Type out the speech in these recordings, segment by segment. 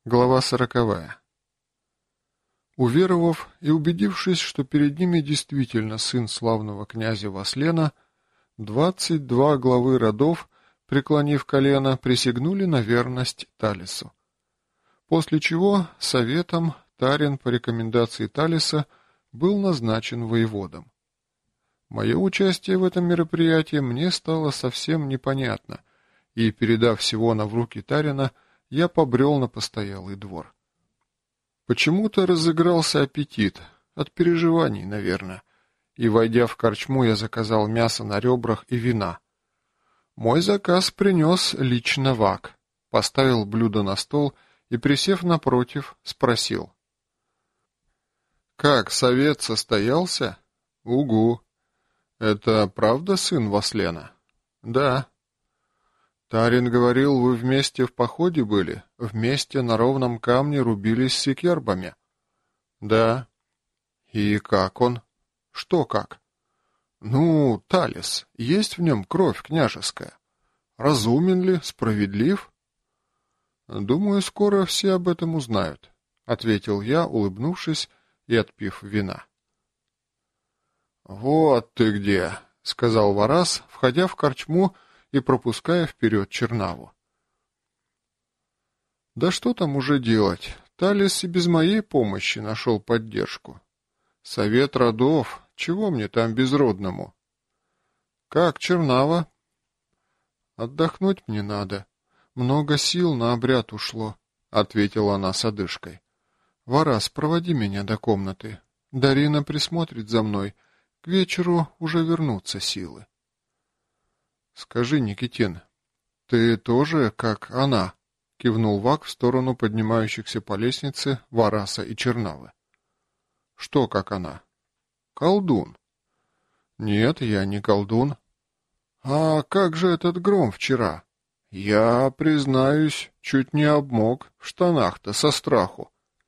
Глава 40. Уверовав и убедившись, что перед ними действительно сын славного князя Васлена, 22 главы родов, преклонив колено, присягнули на верность Талису. После чего советом Тарин по рекомендации Талиса был назначен воеводом. Мое участие в этом мероприятии мне стало совсем непонятно, и, передав Сивона в руки Тарина, я побрел на постоялый двор. Почему-то разыгрался аппетит, от переживаний, наверное, и, войдя в корчму, я заказал мясо на ребрах и вина. Мой заказ принес лично Вак, поставил блюдо на стол и, присев напротив, спросил. «Как, совет состоялся?» «Угу. Это правда сын Васлена?» «Да». Тарин говорил, вы вместе в походе были, вместе на ровном камне рубились с секербами. Да. И как он? Что как? Ну, Талис, есть в нем кровь княжеская. Разумен ли, справедлив? Думаю, скоро все об этом узнают, ответил я, улыбнувшись и отпив вина. Вот ты где, сказал Варас, входя в корчму и пропуская вперед Чернаву. Да что там уже делать? Талис и без моей помощи нашел поддержку. Совет родов, чего мне там безродному? Как, Чернава? Отдохнуть мне надо. Много сил на обряд ушло, ответила она с одышкой. Варас, проводи меня до комнаты. Дарина присмотрит за мной. К вечеру уже вернутся силы. «Скажи, Никитин, ты тоже как она?» — кивнул Вак в сторону поднимающихся по лестнице Вараса и Чернавы. «Что как она?» «Колдун». «Нет, я не колдун». «А как же этот гром вчера? Я, признаюсь, чуть не обмок в штанах-то со страху».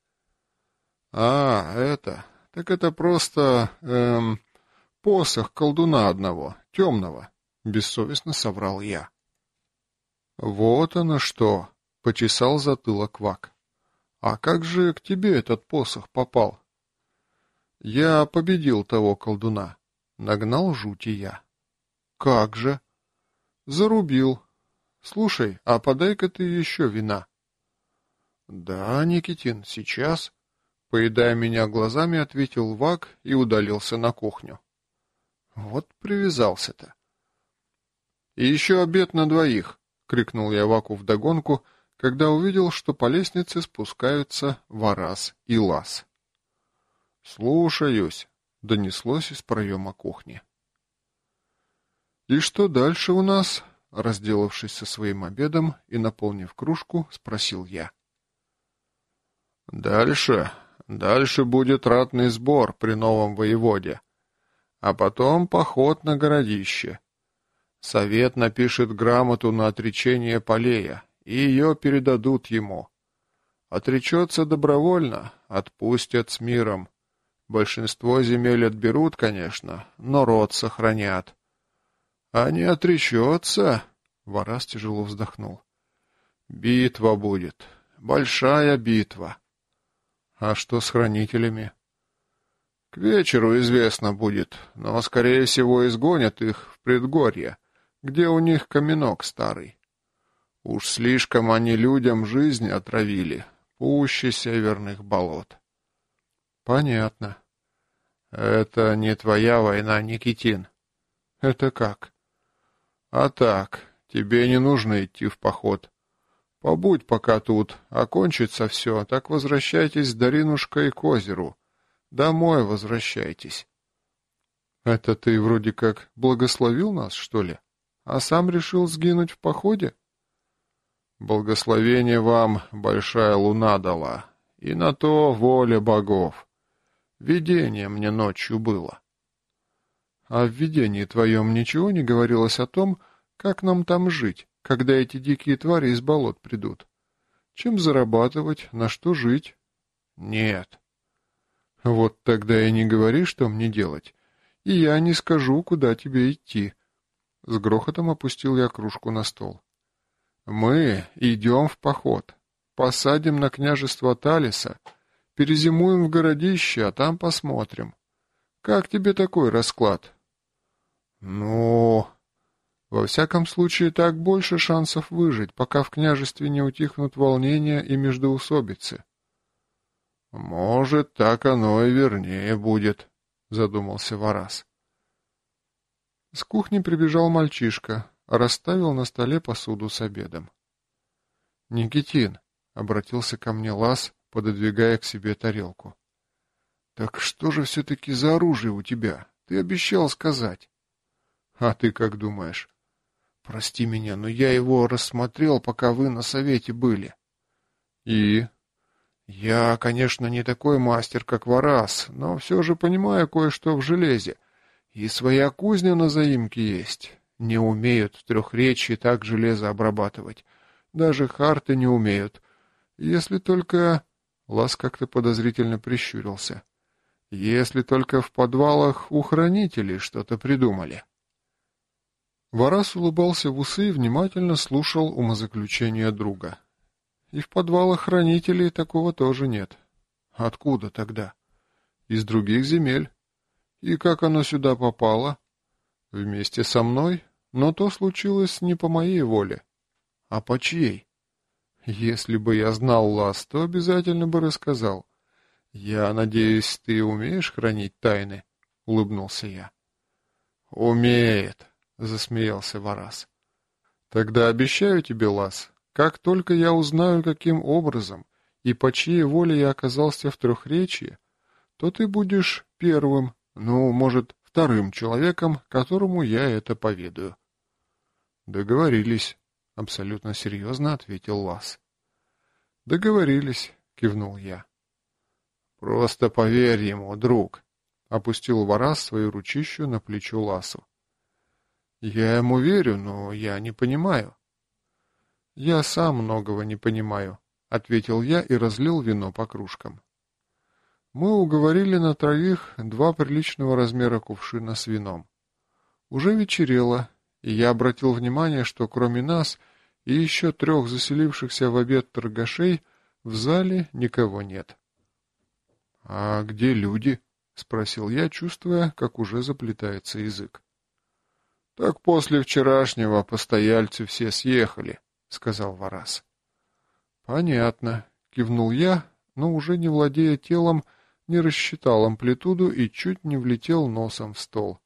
«А, это... Так это просто... посох колдуна одного, темного». Бессовестно соврал я. Вот оно что, почесал затылок Вак. А как же к тебе этот посох попал? Я победил того колдуна. Нагнал жути я. Как же? Зарубил. Слушай, а подай-ка ты еще вина. Да, Никитин, сейчас. Поедая меня глазами, ответил Вак и удалился на кухню. Вот привязался-то. «И еще обед на двоих!» — крикнул я Ваку вдогонку, когда увидел, что по лестнице спускаются Варас и Лас. «Слушаюсь!» — донеслось из проема кухни. «И что дальше у нас?» — разделавшись со своим обедом и наполнив кружку, спросил я. «Дальше будет ратный сбор при новом воеводе, а потом поход на городище». Совет напишет грамоту на отречение Полея, и ее передадут ему. Отречется добровольно, отпустят с миром. Большинство земель отберут, конечно, но род сохранят. А не отречется, Варас тяжело вздохнул. Битва будет, большая битва. А что с хранителями? К вечеру известно будет, но, скорее всего, изгонят их в предгорье, где у них каменок старый. Уж слишком они людям жизнь отравили, пуще северных болот. Понятно. Это не твоя война, Никитин. Это как? А так, тебе не нужно идти в поход. Побудь пока тут, окончится все, так возвращайтесь с Даринушкой к озеру. Домой возвращайтесь. Это ты вроде как благословил нас, что ли? А сам решил сгинуть в походе? Благословение вам большая луна дала, и на то воля богов. Видение мне ночью было. А в видении твоем ничего не говорилось о том, как нам там жить, когда эти дикие твари из болот придут? Чем зарабатывать, на что жить? Нет. Вот тогда и не говори, что мне делать, и я не скажу, куда тебе идти. С грохотом опустил я кружку на стол. Мы идем в поход. посадим на княжество Талиса, перезимуем в городище, а там посмотрим. Как тебе такой расклад? Ну, во всяком случае, так больше шансов выжить, пока в княжестве не утихнут волнения и междоусобицы. Может, так оно и вернее будет, задумался Варас. С кухни прибежал мальчишка, расставил на столе посуду с обедом. «Никитин», — обратился ко мне Лас, пододвигая к себе тарелку. «Так что же все-таки за оружие у тебя? Ты обещал сказать». «А ты как думаешь?» «Прости меня, но я его рассмотрел, пока вы на совете были». «И?» «Я, конечно, не такой мастер, как Варас, но все же понимаю кое-что в железе. И своя кузня на заимке есть. Не умеют в Трехречье так железо обрабатывать. Даже харты не умеют. Если только...» Лас как-то подозрительно прищурился. «Если только в подвалах у хранителей что-то придумали». Варас улыбался в усы и внимательно слушал умозаключения друга. «И в подвалах хранителей такого тоже нет». «Откуда тогда?» «Из других земель». «И как оно сюда попало?» «Вместе со мной, но то случилось не по моей воле». «А по чьей?» «Если бы я знал, Лас, то обязательно бы рассказал». «Я надеюсь, ты умеешь хранить тайны?» — улыбнулся я. «Умеет», — засмеялся Варас. «Тогда обещаю тебе, Лас, как только я узнаю, каким образом и по чьей воле я оказался в Трехречье, то ты будешь первым, ну, может, вторым человеком, которому я это поведаю». «Договорились», — абсолютно серьезно ответил Лас. «Договорились», — кивнул я. «Просто поверь ему, друг», — опустил Варас свою ручищу на плечо Ласу. «Я ему верю, но я не понимаю». «Я сам многого не понимаю», — ответил я и разлил вино по кружкам. Мы уговорили на троих 2 приличного размера кувшина с вином. Уже вечерело, и я обратил внимание, что кроме нас и еще 3 заселившихся в обед торгашей в зале никого нет. «А где люди?» — спросил я, чувствуя, как уже заплетается язык. «Так после вчерашнего постояльцы все съехали», — сказал Варас. «Понятно», — кивнул я, но уже не владея телом, не рассчитал амплитуду и чуть не влетел носом в стол.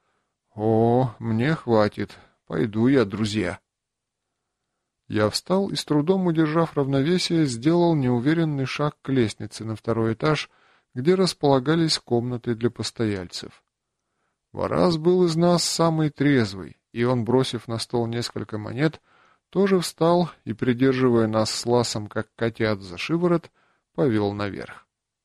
«О, мне хватит. Пойду я, друзья». Я встал и, с трудом удержав равновесие, сделал неуверенный шаг к лестнице на 2-й этаж, где располагались комнаты для постояльцев. Варас был из нас самый трезвый, и он, бросив на стол несколько монет, тоже встал и, придерживая нас с Ласом, как котят за шиворот, повел наверх.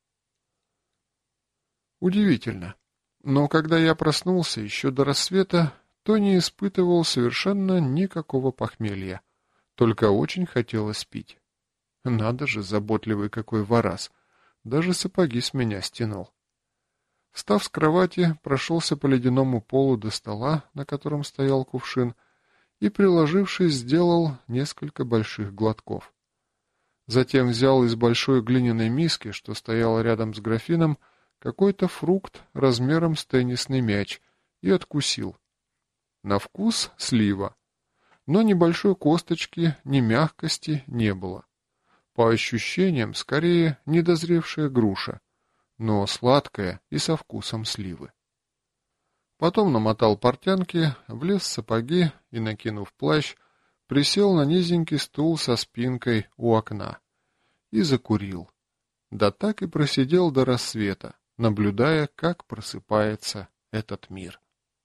Удивительно, но когда я проснулся еще до рассвета, то не испытывал совершенно никакого похмелья, только очень хотелось пить. Надо же, заботливый какой Варас! Даже сапоги с меня стянул. Встав с кровати, прошелся по ледяному полу до стола, на котором стоял кувшин, и, приложившись, сделал несколько больших глотков. Затем взял из большой глиняной миски, что стояла рядом с графином, какой-то фрукт размером с теннисный мяч и откусил. На вкус слива, но ни большой косточки, ни мягкости не было. По ощущениям, скорее, недозревшая груша, но сладкая и со вкусом сливы. Потом намотал портянки, влез в сапоги и, накинув плащ, присел на низенький стул со спинкой у окна и закурил. Да так и просидел до рассвета, наблюдая, как просыпается этот мир.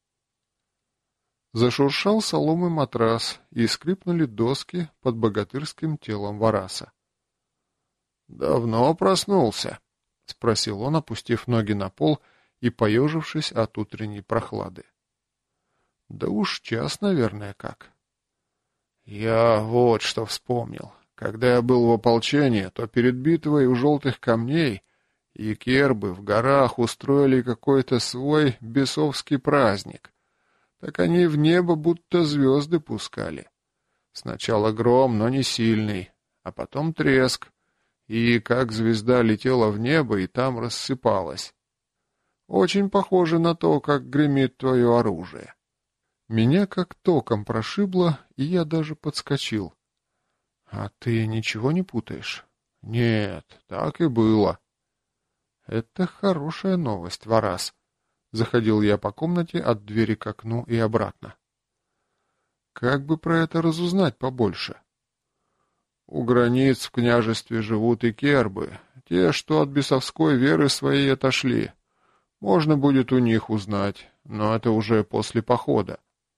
Зашуршал соломой матрас, и скрипнули доски под богатырским телом Вараса. «Давно проснулся?» — спросил он, опустив ноги на пол и поежившись от утренней прохлады. «Да уж час, наверное, как». «Я вот что вспомнил. Когда я был в ополчении, то перед битвой у Желтых камней и кербы в горах устроили какой-то свой бесовский праздник. Так они в небо будто звезды пускали. Сначала гром, но не сильный, а потом треск, и как звезда летела в небо и там рассыпалась. Очень похоже на то, как гремит твое оружие. Меня как током прошибло, и я даже подскочил. А ты ничего не путаешь? Нет, так и было. Это хорошая новость, Варас. Заходил я по комнате от двери к окну и обратно. Как бы про это разузнать побольше? У границ в княжестве живут и кербы, те, что от бесовской веры своей отошли. Можно будет у них узнать, но это уже после похода.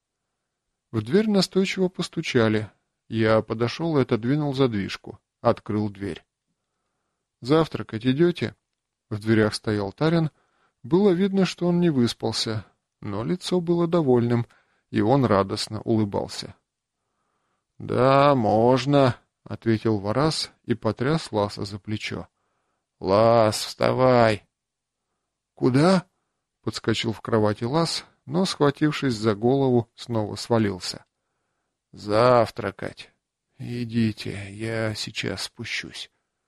В дверь настойчиво постучали. Я подошел и отодвинул задвижку. Открыл дверь. «Завтракать идете?» В дверях стоял Тарин. Было видно, что он не выспался, но лицо было довольным, и он радостно улыбался. «Да, можно», — ответил Варас и потряс Ласа за плечо. «Лас, вставай!» «Куда?» — подскочил в кровати Лас, но, схватившись за голову, снова свалился. «Завтракать. Идите, я сейчас спущусь».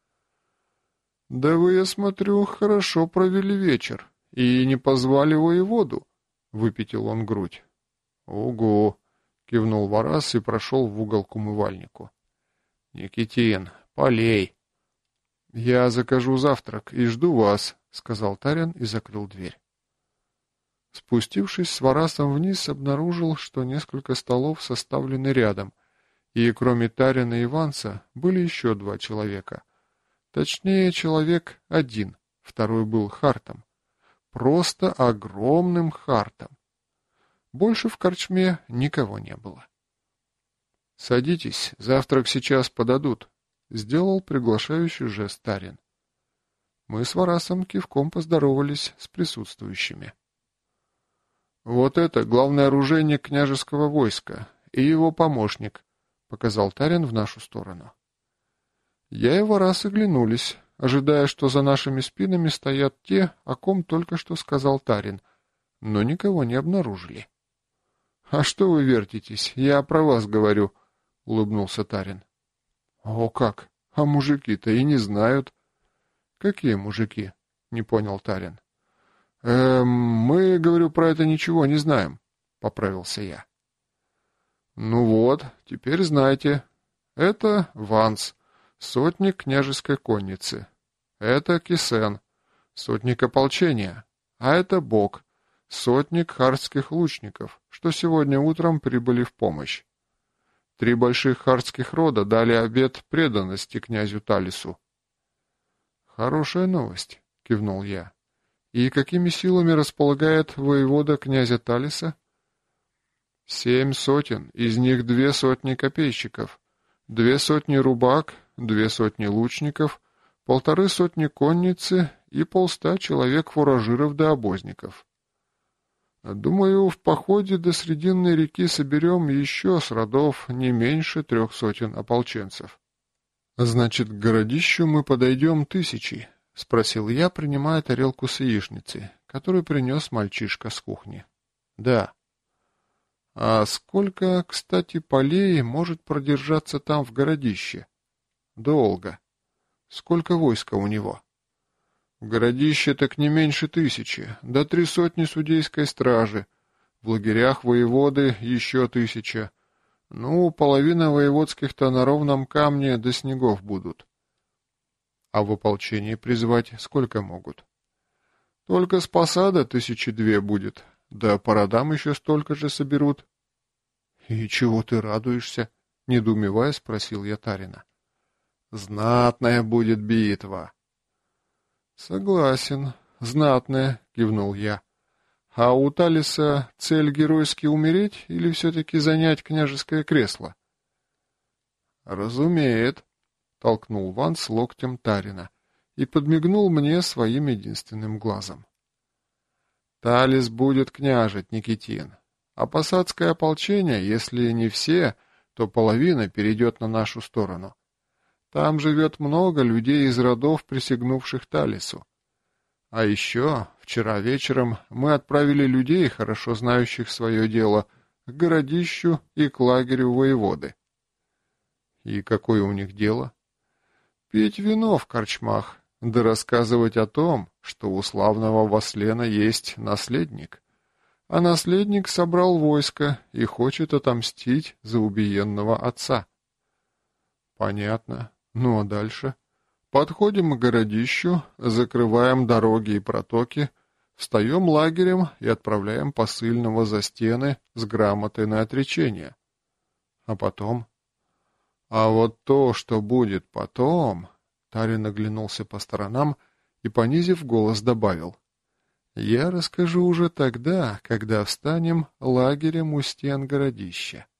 «Да вы, я смотрю, хорошо провели вечер и не позвали воеводу», — выпятил он грудь. «Угу», — кивнул Варас и прошел в угол к умывальнику. «Никитин, полей». «Я закажу завтрак и жду вас», — сказал Тарин и закрыл дверь. Спустившись с Варасом вниз, обнаружил, что несколько столов составлены рядом, и кроме Тарина и Иванца были еще 2 человека. Точнее, человек один, второй был Хартом. Просто огромным Хартом. Больше в корчме никого не было. «Садитесь, завтрак сейчас подадут», — сделал приглашающий жест Тарин. Мы с Варасом кивком поздоровались с присутствующими. «Вот это главный оружейник княжеского войска и его помощник», — показал Тарин в нашу сторону. Я и Варас оглянулись, ожидая, что за нашими спинами стоят те, о ком только что сказал Тарин, но никого не обнаружили. «А что вы вертитесь? Я про вас говорю», — улыбнулся Тарин. «О как! А мужики-то и не знают». «Какие мужики?» — не понял Тарин. Мы, говорю, про это ничего не знаем», — поправился я. «Ну вот, теперь знайте. Это Ванс, сотник княжеской конницы. Это Кисен, сотник ополчения. А это Бог, сотник хартских лучников, что сегодня утром прибыли в помощь. 3 больших хартских рода дали обет преданности князю Талису». «Хорошая новость», — кивнул я. «И какими силами располагает воевода князя Талиса?» 7 сотен, из них 2 сотни копейщиков, 2 сотни рубак, 2 сотни лучников, 1,5 сотни конницы и 100 человек фуражиров да обозников. Думаю, в походе до Срединной реки соберем еще с родов не меньше 3 сотен ополченцев. Значит, к городищу мы подойдем 1000, — спросил я, принимая тарелку с яичницей, которую принес мальчишка с кухни. «Да». «А сколько, кстати, полей может продержаться там в городище?» «Долго». «Сколько войска у него?» «В городище так не меньше 1000, до 3 сотни судейской стражи, в лагерях воеводы еще 1000. Ну, половина воеводских-то на ровном камне до снегов будут». «А в ополчении призвать сколько могут?» «Только с посада 1002 будет, да по родам еще столько же соберут». «И чего ты радуешься?» — недоумевая спросил я Тарина. «Знатная будет битва». «Согласен, знатная», — кивнул я. «А у Талиса цель геройски умереть или все-таки занять княжеское кресло?» «Разумеет», — толкнул Ванс локтем Тарина и подмигнул мне своим единственным глазом. «Талис будет княжить, Никитин, а посадское ополчение, если не все, то половина перейдет на нашу сторону. Там живет много людей из родов, присягнувших Талису. А еще вчера вечером мы отправили людей, хорошо знающих свое дело, к городищу и к лагерю воеводы». «И какое у них дело?» Пить вино в корчмах, да рассказывать о том, что у славного Васлена есть наследник. А наследник собрал войско и хочет отомстить за убиенного отца. Понятно. Ну а дальше? Подходим к городищу, закрываем дороги и протоки, встаем лагерем и отправляем посыльного за стены с грамотой на отречение. А потом? А вот то, что будет потом... Тарин оглянулся по сторонам и, понизив голос, добавил. Я расскажу уже тогда, когда встанем лагерем у стен городища.